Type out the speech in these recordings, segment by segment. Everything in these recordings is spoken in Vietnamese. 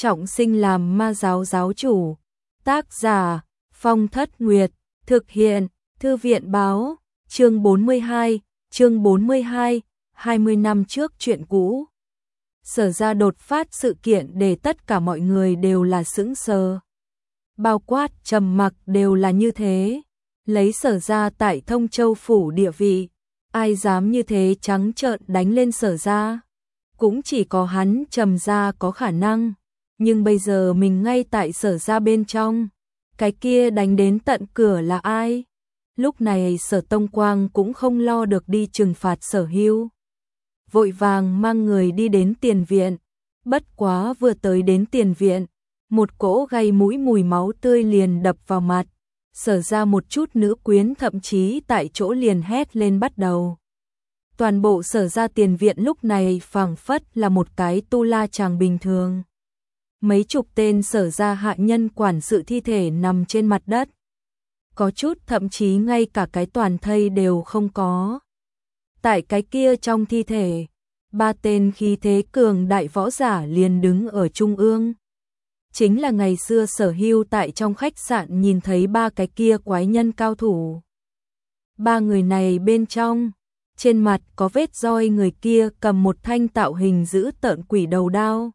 trọng sinh làm ma giáo giáo chủ. Tác giả Phong Thất Nguyệt, thực hiện Thư viện báo, chương 42, 20 năm trước chuyện cũ. Sở ra đột phát sự kiện để tất cả mọi người đều là sững sờ. Bao quát trầm mặc đều là như thế. Lấy Sở ra tại Thông Châu phủ địa vị, ai dám như thế trắng trợn đánh lên Sở ra? Cũng chỉ có hắn Trầm ra có khả năng. Nhưng bây giờ mình ngay tại Sở ra bên trong, cái kia đánh đến tận cửa là ai? Lúc này Sở Tông Quang cũng không lo được đi trừng phạt Sở Hưu, vội vàng mang người đi đến tiền viện. Bất quá vừa tới đến tiền viện, một cỗ gây mũi mùi máu tươi liền đập vào mặt. Sở ra một chút nữ quyến thậm chí tại chỗ liền hét lên bắt đầu. Toàn bộ Sở ra tiền viện lúc này phảng phất là một cái tu la chàng bình thường. Mấy chục tên Sở ra hạ nhân quản sự thi thể nằm trên mặt đất. Có chút thậm chí ngay cả cái toàn thây đều không có. Tại cái kia trong thi thể, 3 tên khí thế cường đại võ giả liền đứng ở trung ương. Chính là ngày xưa Sở Hưu tại trong khách sạn nhìn thấy 3 cái kia quái nhân cao thủ. 3 người này bên trong, trên mặt có vết roi, người kia cầm một thanh tạo hình dữ tợn quỷ đầu đao.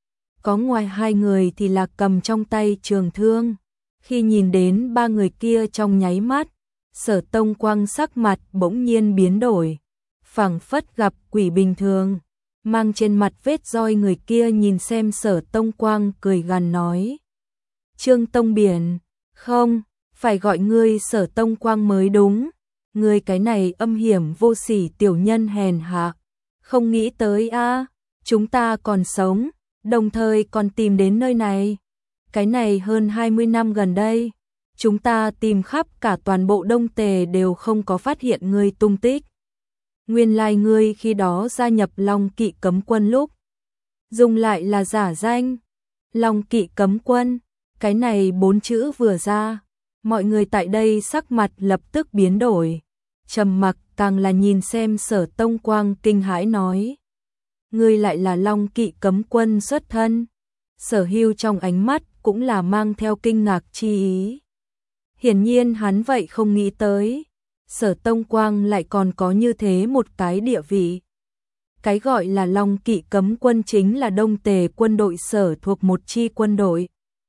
Có ngoài 2 người thì là cầm trong tay trường thương. Khi nhìn đến 3 người kia trong nháy mắt, Sở Tông Quang sắc mặt bỗng nhiên biến đổi, phảng phất gặp quỷ bình thường. Mang trên mặt vết roi người kia nhìn xem Sở Tông Quang cười gằn nói: Trương Tông Biển, không, phải gọi ngươi Sở Tông Quang mới đúng. Ngươi cái này âm hiểm vô sỉ tiểu nhân hèn hạ, không nghĩ tới a, chúng ta còn sống, đồng thời còn tìm đến nơi này. Cái này hơn 20 năm gần đây, chúng ta tìm khắp cả toàn bộ Đông Tề đều không có phát hiện ngươi tung tích. Nguyên lai ngươi khi đó gia nhập Long Kỵ Cấm Quân lúc dùng lại là giả danh. Long Kỵ Cấm Quân, cái này 4 chữ vừa ra, mọi người tại đây sắc mặt lập tức biến đổi. Trầm mặc càng là nhìn xem Sở Tông Quang kinh hãi nói: Ngươi lại là Long Kỵ Cấm Quân xuất thân? Sở Hưu trong ánh mắt cũng là mang theo kinh ngạc chi ý. Hiển nhiên hắn vậy không nghĩ tới, Sở Tông Quang lại còn có như thế một cái địa vị. Cái gọi là Long Kỵ Cấm Quân chính là Đông Tề quân đội sở thuộc một chi quân đội.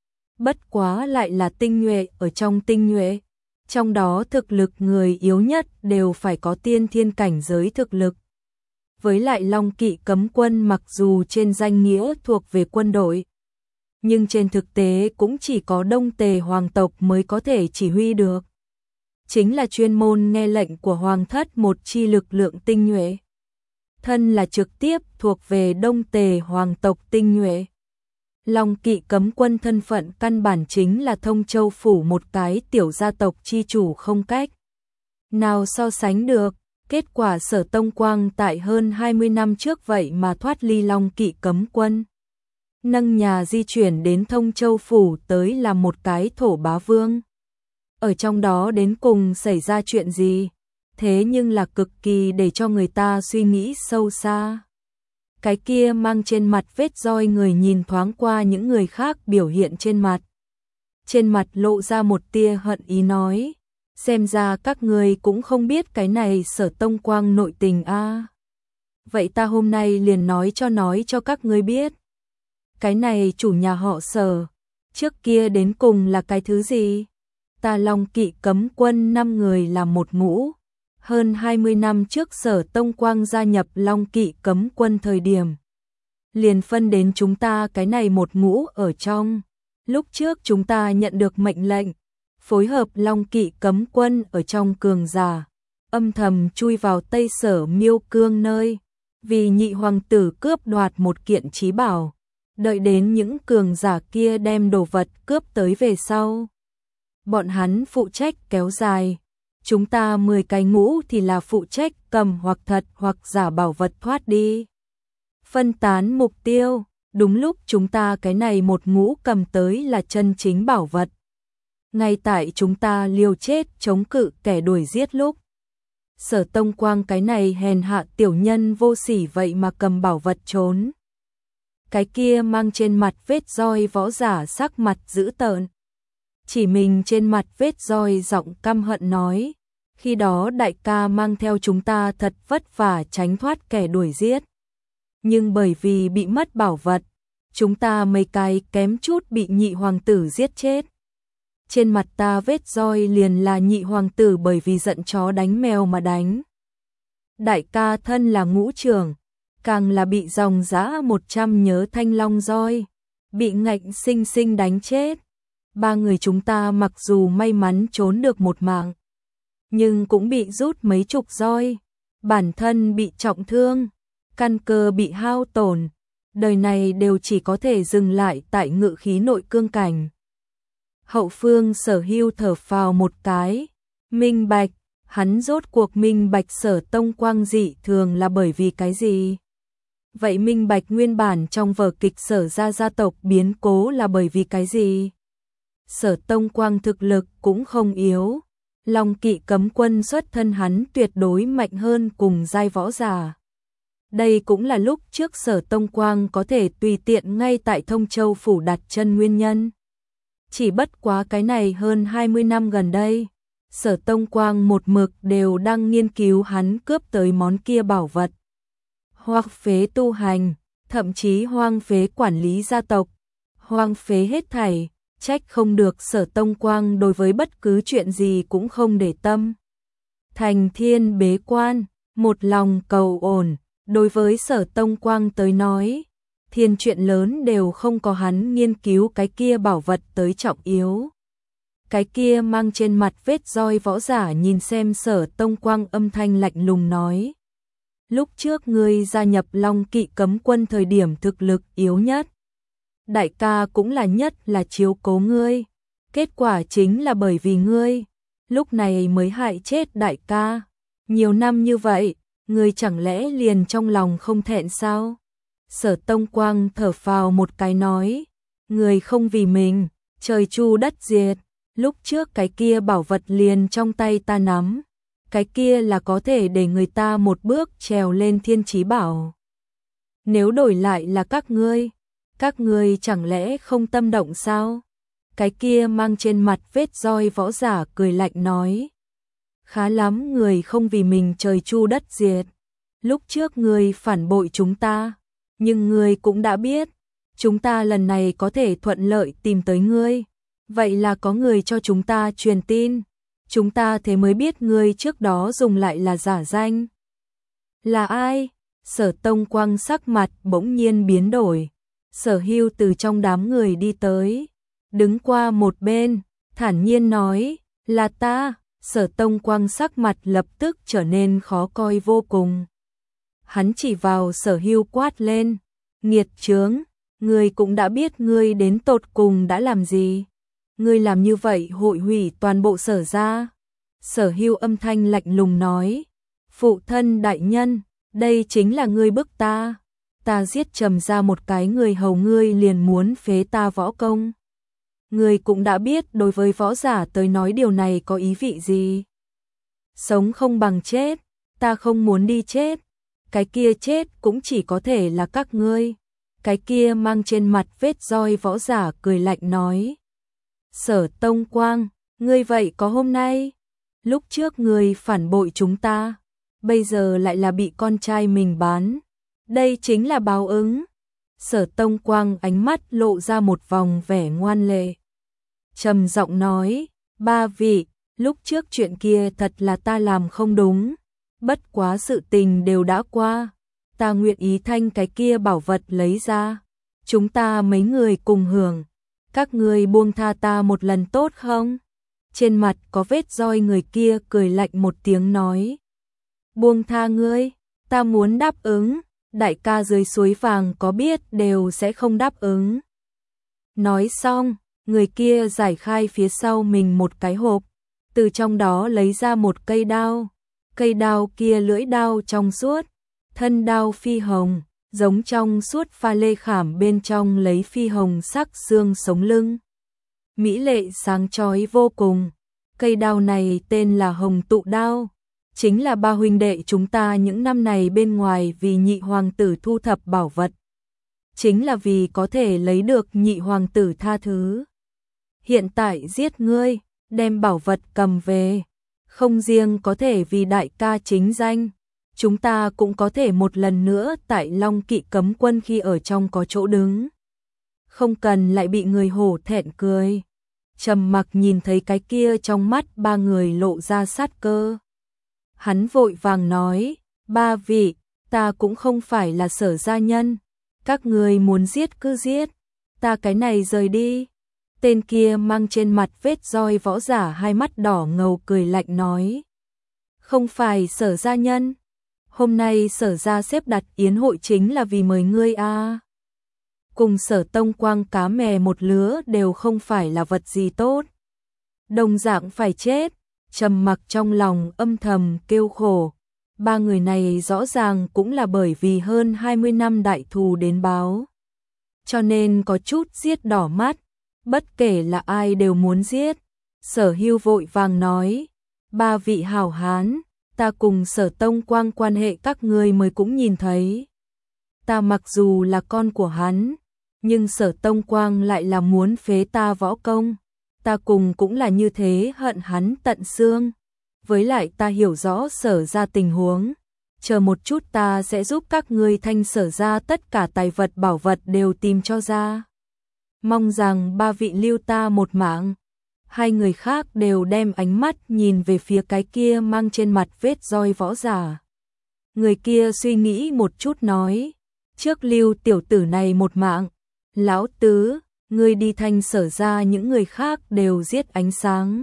Bất quá lại là tinh nhuệ ở trong tinh nhuệ. Trong đó thực lực người yếu nhất đều phải có tiên thiên cảnh giới thực lực. Với lại Long Kỵ Cấm Quân mặc dù trên danh nghĩa thuộc về quân đội, nhưng trên thực tế cũng chỉ có Đông Tề hoàng tộc mới có thể chỉ huy được. Chính là chuyên môn nghe lệnh của hoàng thất một chi lực lượng tinh nhuệ. Thân là trực tiếp thuộc về Đông Tề hoàng tộc tinh nhuệ. Long Kỵ Cấm Quân thân phận căn bản chính là Thông Châu phủ một cái tiểu gia tộc chi chủ không cách nào so sánh được. Kết quả Sở Tông Quang tại hơn 20 năm trước vậy mà thoát ly Long Kỵ Cấm Quân, nâng nhà di chuyển đến Thông Châu phủ tới làm một cái thổ bá vương. Ở trong đó đến cùng xảy ra chuyện gì? Thế nhưng là cực kỳ để cho người ta suy nghĩ sâu xa. Cái kia mang trên mặt vết roi người nhìn thoáng qua những người khác biểu hiện trên mặt. Trên mặt lộ ra một tia hận ý nói: Xem ra các người cũng không biết cái này Sở Tông Quang nội tình a. Vậy ta hôm nay liền nói cho các ngươi biết. Cái này chủ nhà họ Sở, trước kia đến cùng là cái thứ gì? Ta Long Kỵ Cấm Quân 5 người là một ngũ. Hơn 20 năm trước Sở Tông Quang gia nhập Long Kỵ Cấm Quân thời điểm, liền phân đến chúng ta cái này một ngũ ở trong. Lúc trước chúng ta nhận được mệnh lệnh, phối hợp Long Kỵ Cấm Quân ở trong cường giả, âm thầm chui vào Tây Sở Miêu Cương nơi, vì nhị hoàng tử cướp đoạt một kiện chí bảo, đợi đến những cường giả kia đem đồ vật cướp tới về sau. Bọn hắn phụ trách kéo dài, chúng ta 10 cái ngũ thì là phụ trách cầm hoặc thật hoặc giả bảo vật thoát đi. Phân tán mục tiêu, đúng lúc chúng ta cái này một ngũ cầm tới là chân chính bảo vật. Ngay tại chúng ta liều chết chống cự kẻ đuổi giết lúc, Sở Tông Quang cái này hèn hạ tiểu nhân vô sỉ vậy mà cầm bảo vật trốn. cái kia mang trên mặt vết roi võ giả sắc mặt dữ tợn. Chỉ mình trên mặt vết roi giọng căm hận nói, khi đó đại ca mang theo chúng ta thật vất vả tránh thoát kẻ đuổi giết. Nhưng bởi vì bị mất bảo vật, chúng ta mấy cái kém chút bị nhị hoàng tử giết chết. Trên mặt ta vết roi liền là nhị hoàng tử bởi vì giận chó đánh mèo mà đánh. Đại ca thân là ngũ trưởng, càng là bị dòng dã 100 nhớ thanh long roi, bị ngạnh sinh sinh đánh chết. Ba người chúng ta mặc dù may mắn trốn được một mạng, nhưng cũng bị rút mấy chục roi, bản thân bị trọng thương, căn cơ bị hao tổn, đời này đều chỉ có thể dừng lại tại ngự khí nội cương cảnh. Hậu phương Sở Hưu thở phào một cái, minh bạch, hắn rốt cuộc minh bạch Sở Tông Quang dị thường là bởi vì cái gì? Vậy minh bạch nguyên bản trong vở kịch Sở gia gia tộc biến cố là bởi vì cái gì? Sở Tông Quang thực lực cũng không yếu, Long Kỵ cấm quân xuất thân hắn tuyệt đối mạnh hơn cùng giai võ giả. Đây cũng là lúc trước Sở Tông Quang có thể tùy tiện ngay tại Thông Châu phủ đặt chân nguyên nhân. Chỉ bất quá cái này hơn 20 năm gần đây, Sở Tông Quang một mực đều đang nghiên cứu hắn cướp tới món kia bảo vật. Hoang phế tu hành, thậm chí hoang phế quản lý gia tộc, hoang phế hết thảy, trách không được Sở Tông Quang đối với bất cứ chuyện gì cũng không để tâm. Thành thiên bế quan, một lòng cầu ổn, đối với Sở Tông Quang tới nói, thiên chuyện lớn đều không có hắn nghiên cứu cái kia bảo vật tới trọng yếu. Cái kia mang trên mặt vết roi võ giả nhìn xem Sở Tông Quang âm thanh lạnh lùng nói. Lúc trước ngươi gia nhập Long Kỵ cấm quân thời điểm thực lực yếu nhất. Đại ca cũng là nhất là chiếu cố ngươi. Kết quả chính là bởi vì ngươi, lúc này mới hại chết đại ca. Nhiều năm như vậy, ngươi chẳng lẽ liền trong lòng không thẹn sao? Sở Tông Quang thở phào một cái nói, người không vì mình, trời chu đất diệt, lúc trước cái kia bảo vật liền trong tay ta nắm, cái kia là có thể để người ta một bước trèo lên thiên chí bảo. Nếu đổi lại là các ngươi chẳng lẽ không tâm động sao? Cái kia mang trên mặt vết roi võ giả cười lạnh nói, khá lắm người không vì mình trời chu đất diệt, lúc trước người phản bội chúng ta. Nhưng ngươi cũng đã biết, chúng ta lần này có thể thuận lợi tìm tới ngươi. Vậy là có người cho chúng ta truyền tin. Chúng ta thế mới biết ngươi trước đó dùng lại là giả danh. Là ai? Sở Tông Quang sắc mặt bỗng nhiên biến đổi. Sở Hưu từ trong đám người đi tới, đứng qua một bên, thản nhiên nói, là ta. Sở Tông Quang sắc mặt lập tức trở nên khó coi vô cùng. Hắn chỉ vào Sở Hưu quát lên, nghiệt chướng, ngươi cũng đã biết ngươi đến tột cùng đã làm gì. Ngươi làm như vậy hội hủy toàn bộ Sở gia. Sở Hưu âm thanh lạnh lùng nói, phụ thân đại nhân, đây chính là ngươi bức ta. Ta giết Trầm ra một cái người hầu ngươi liền muốn phế ta võ công. Ngươi cũng đã biết đối với võ giả tới nói điều này có ý vị gì. Sống không bằng chết, ta không muốn đi chết. Cái kia chết cũng chỉ có thể là các ngươi. Cái kia mang trên mặt vết roi võ giả cười lạnh nói. Sở Tông Quang, ngươi vậy có hôm nay. Lúc trước ngươi phản bội chúng ta, bây giờ lại là bị con trai mình bán. Đây chính là báo ứng. Sở Tông Quang ánh mắt lộ ra một vòng vẻ ngoan lệ. Trầm giọng nói, ba vị, lúc trước chuyện kia thật là ta làm không đúng. Bất quá sự tình đều đã qua, ta nguyện ý thanh cái kia bảo vật lấy ra, chúng ta mấy người cùng hưởng, các ngươi buông tha ta một lần tốt không? Trên mặt có vết roi người kia cười lạnh một tiếng nói, buông tha ngươi, ta muốn đáp ứng, đại ca dưới suối vàng có biết đều sẽ không đáp ứng. Nói xong, người kia giải khai phía sau mình một cái hộp, từ trong đó lấy ra một cây đao. Cây đao kia lưỡi đao trong suốt, thân đao phi hồng, giống trong suốt pha lê khảm bên trong lấy phi hồng sắc xương sống lưng. Mỹ lệ sáng chói vô cùng, cây đao này tên là Hồng Tụ Đao, chính là ba huynh đệ chúng ta những năm này bên ngoài vì nhị hoàng tử thu thập bảo vật. chính là vì có thể lấy được nhị hoàng tử tha thứ. Hiện tại giết ngươi, đem bảo vật cầm về, không riêng có thể vì đại ca chính danh, chúng ta cũng có thể một lần nữa tại Long Kỵ cấm quân khi ở trong có chỗ đứng. Không cần lại bị người hổ thẹn cười. Trầm Mặc nhìn thấy cái kia trong mắt ba người lộ ra sát cơ. Hắn vội vàng nói, ba vị, ta cũng không phải là Sở gia nhân, các người muốn giết cứ giết, ta cái này rời đi. Tên kia mang trên mặt vết roi võ giả hai mắt đỏ ngầu cười lạnh nói, không phải Sở gia nhân, hôm nay Sở gia xếp đặt yến hội chính là vì mời ngươi a. Cùng Sở Tông Quang cá mè một lứa đều không phải là vật gì tốt. Đồng dạng phải chết. Trầm Mặc trong lòng âm thầm kêu khổ. Ba người này rõ ràng cũng là bởi vì hơn 20 năm đại thù đến báo. Cho nên có chút giết đỏ mắt. Bất kể là ai đều muốn giết. Sở Hưu vội vàng nói, ba vị hảo hán, ta cùng Sở Tông Quang quan hệ các ngươi mới cũng nhìn thấy. Ta mặc dù là con của hắn, nhưng Sở Tông Quang lại là muốn phế ta võ công, ta cùng cũng là như thế hận hắn tận xương. Với lại ta hiểu rõ Sở gia tình huống, chờ một chút ta sẽ giúp các ngươi thanh Sở gia tất cả tài vật bảo vật đều tìm cho ra. Mong rằng ba vị lưu ta một mạng. Hai người khác đều đem ánh mắt nhìn về phía cái kia mang trên mặt vết roi võ giả. Người kia suy nghĩ một chút nói, trước lưu tiểu tử này một mạng, lão tứ, ngươi đi thanh Sở ra những người khác đều giết ánh sáng.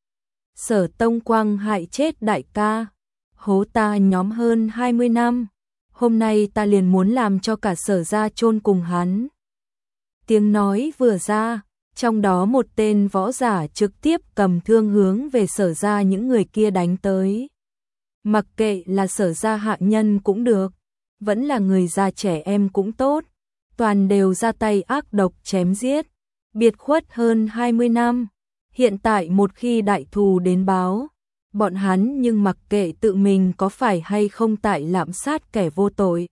Sở Tông Quang hại chết đại ca, hố ta nhóm hơn 20 năm, hôm nay ta liền muốn làm cho cả Sở ra chôn cùng hắn. Tiếng nói vừa ra, trong đó một tên võ giả trực tiếp cầm thương hướng về Sở ra những người kia đánh tới. Mặc kệ là Sở ra hạ nhân cũng được, vẫn là người già trẻ em cũng tốt, toàn đều ra tay ác độc chém giết, biệt khuất hơn 20 năm. Hiện tại một khi đại thù đến báo, bọn hắn nhưng mặc kệ tự mình có phải hay không tại lạm sát kẻ vô tội.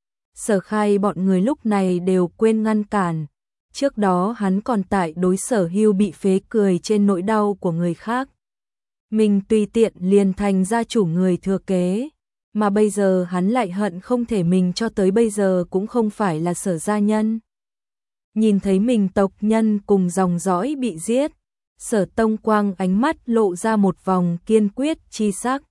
Sở Khai bọn người lúc này đều quên ngăn cản, trước đó hắn còn tại đối Sở Hưu bị phế cười trên nỗi đau của người khác. Mình tùy tiện liền thành gia chủ người thừa kế, mà bây giờ hắn lại hận không thể mình cho tới bây giờ cũng không phải là Sở gia nhân. Nhìn thấy mình tộc nhân cùng dòng dõi bị giết, Sở Tông Quang ánh mắt lộ ra một vòng kiên quyết chi sắc.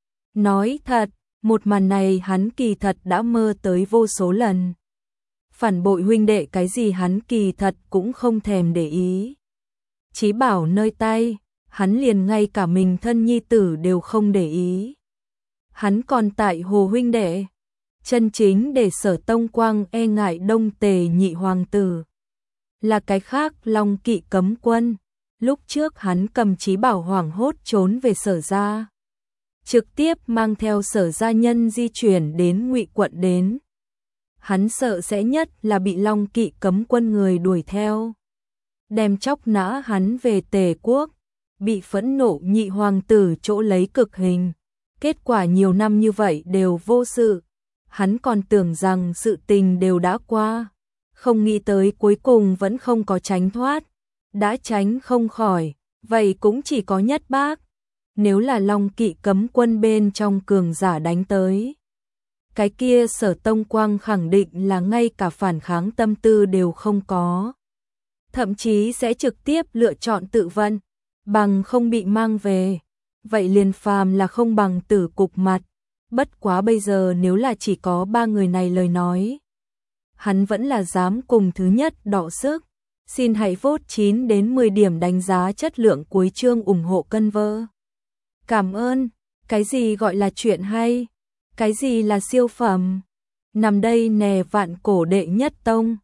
Nói thật, một màn này hắn kỳ thật đã mơ tới vô số lần. Phản bội huynh đệ cái gì hắn kỳ thật cũng không thèm để ý. Chí bảo nơi tay, hắn liền ngay cả mình thân nhi tử đều không để ý. Hắn còn tại hồ huynh đệ, chân chính để Sở Tông Quang e ngại Đông Tề nhị hoàng tử. Là cái khác Long Kỵ cấm quân, lúc trước hắn cầm chí bảo hoảng hốt trốn về Sở gia, trực tiếp mang theo Sở gia nhân di chuyển đến Ngụy quận đến. Hắn sợ sẽ nhất là bị Long Kỵ cấm quân người đuổi theo, đem chóc nã hắn về Tề quốc, bị phẫn nộ nhị hoàng tử chỗ lấy cực hình. Kết quả nhiều năm như vậy đều vô sự, hắn còn tưởng rằng sự tình đều đã qua, không nghĩ tới cuối cùng vẫn không có tránh thoát, đã tránh không khỏi, vậy cũng chỉ có nhất bác. Nếu là Long Kỵ cấm quân bên trong cường giả đánh tới, cái kia Sở Tông Quang khẳng định là ngay cả phản kháng tâm tư đều không có, thậm chí sẽ trực tiếp lựa chọn tự vận, bằng không bị mang về. Vậy liền phàm là không bằng tử cục mặt. Bất quá bây giờ nếu là chỉ có ba người này lời nói, hắn vẫn là dám cùng thứ nhất đọ sức. Xin hãy vote 9 đến 10 điểm đánh giá chất lượng cuối chương ủng hộ cân vơ. Cảm ơn. Cái gì gọi là chuyện hay? Cái gì là siêu phẩm? Nằm đây nè vạn cổ đệ nhất tông.